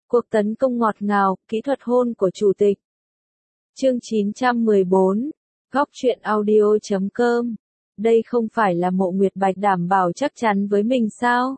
Cuộc tấn công ngọt ngào, kỹ thuật hôn của chủ tịch. Chương 914, Góc truyện audio.com. Đây không phải là Mộ Nguyệt Bạch đảm bảo chắc chắn với mình sao?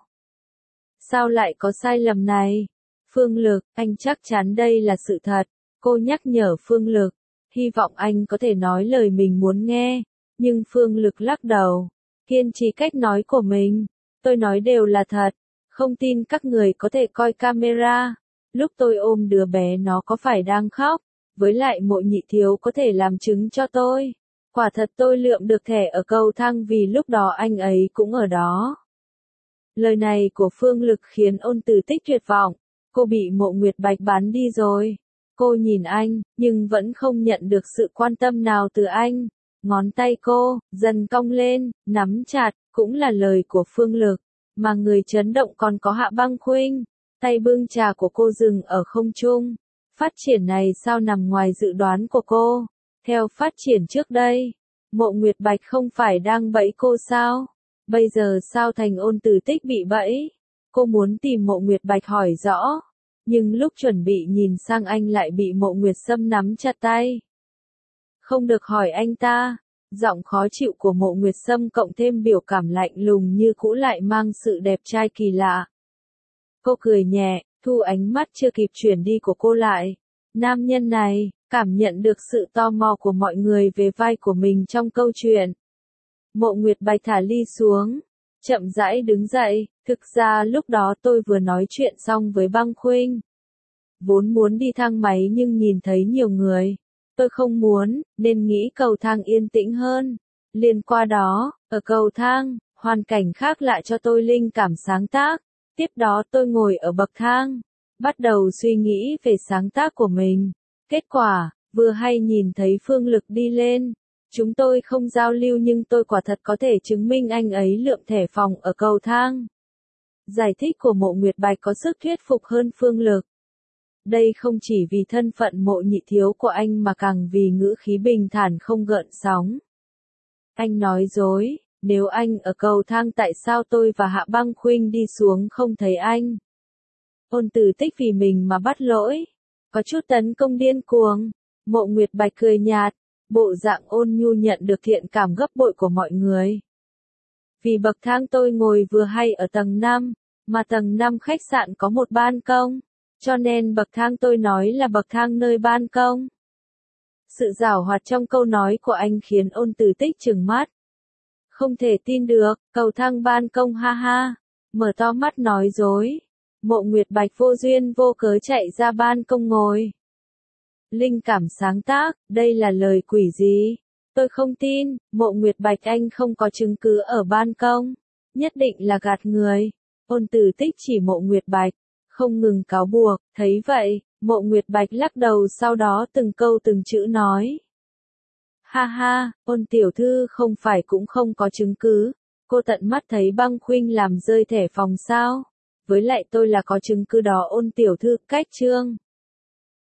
Sao lại có sai lầm này? Phương Lực, anh chắc chắn đây là sự thật. Cô nhắc nhở Phương Lực, hy vọng anh có thể nói lời mình muốn nghe. Nhưng Phương Lực lắc đầu, kiên trì cách nói của mình. Tôi nói đều là thật, không tin các người có thể coi camera. Lúc tôi ôm đứa bé nó có phải đang khóc, với lại Mộ Nhị Thiếu có thể làm chứng cho tôi. Quả thật tôi lượm được thẻ ở cầu thang vì lúc đó anh ấy cũng ở đó. Lời này của Phương Lực khiến Ôn Tử Tích tuyệt vọng, cô bị Mộ Nguyệt Bạch bán đi rồi. Cô nhìn anh, nhưng vẫn không nhận được sự quan tâm nào từ anh. Ngón tay cô, dần cong lên, nắm chặt, cũng là lời của Phương Lực. Mà người chấn động còn có Hạ Băng Khuynh. Tay bưng trà của cô dừng ở không trung. Phát triển này sao nằm ngoài dự đoán của cô? Theo phát triển trước đây, Mộ Nguyệt Bạch không phải đang bẫy cô sao? Bây giờ sao thành Ôn Tử Tích bị bẫy? Cô muốn tìm Mộ Nguyệt Bạch hỏi rõ. Nhưng lúc chuẩn bị nhìn sang anh lại bị Mộ Nguyệt Sâm nắm chặt tay. Không được hỏi anh ta. Giọng khó chịu của Mộ Nguyệt Sâm cộng thêm biểu cảm lạnh lùng như cũ lại mang sự đẹp trai kỳ lạ. Cô cười nhẹ, thu ánh mắt chưa kịp chuyển đi của cô lại. Nam nhân này, cảm nhận được sự tò mò của mọi người về vai của mình trong câu chuyện. Mộ Nguyệt Bạch thả ly xuống, chậm rãi đứng dậy, thực ra lúc đó tôi vừa nói chuyện xong với Băng Khuynh. Vốn muốn đi thang máy nhưng nhìn thấy nhiều người. Tôi không muốn, nên nghĩ cầu thang yên tĩnh hơn. Liền qua đó, ở cầu thang, hoàn cảnh khác lạ cho tôi linh cảm sáng tác. Tiếp đó tôi ngồi ở bậc thang, bắt đầu suy nghĩ về sáng tác của mình. Kết quả, vừa hay nhìn thấy Phương Lực đi lên. Chúng tôi không giao lưu nhưng tôi quả thật có thể chứng minh anh ấy lượm thẻ phòng ở cầu thang. Giải thích của Mộ Nguyệt Bạch có sức thuyết phục hơn Phương Lực. Đây không chỉ vì thân phận Mộ Nhị Thiếu của anh mà càng vì ngữ khí bình thản không gợn sóng. Anh nói dối. Nếu anh ở cầu thang tại sao tôi và Hạ Băng Khuynh đi xuống không thấy anh? Ôn Tử Tích vì mình mà bắt lỗi. Có chút tấn công điên cuồng. Mộ Nguyệt Bạch cười nhạt. Bộ dạng ôn nhu nhận được thiện cảm gấp bội của mọi người. Vì bậc thang tôi ngồi vừa hay ở tầng 5, mà tầng 5 khách sạn có một ban công. Cho nên bậc thang tôi nói là bậc thang nơi ban công. Sự giảo hoạt trong câu nói của anh khiến Ôn Tử Tích trừng mắt. Không thể tin được, cầu thang ban công ha ha. Mở to mắt nói dối. Mộ Nguyệt Bạch vô duyên vô cớ chạy ra ban công ngồi. Linh cảm sáng tác, đây là lời quỷ gì? Tôi không tin, Mộ Nguyệt Bạch anh không có chứng cứ ở ban công. Nhất định là gạt người. Ôn Tử Tích chỉ Mộ Nguyệt Bạch, không ngừng cáo buộc, thấy vậy, Mộ Nguyệt Bạch lắc đầu sau đó từng câu từng chữ nói. Ha ha, Ôn tiểu thư không phải cũng không có chứng cứ. Cô tận mắt thấy Băng Khuynh làm rơi thẻ phòng sao? Với lại tôi là có chứng cứ đó Ôn tiểu thư, cách chương.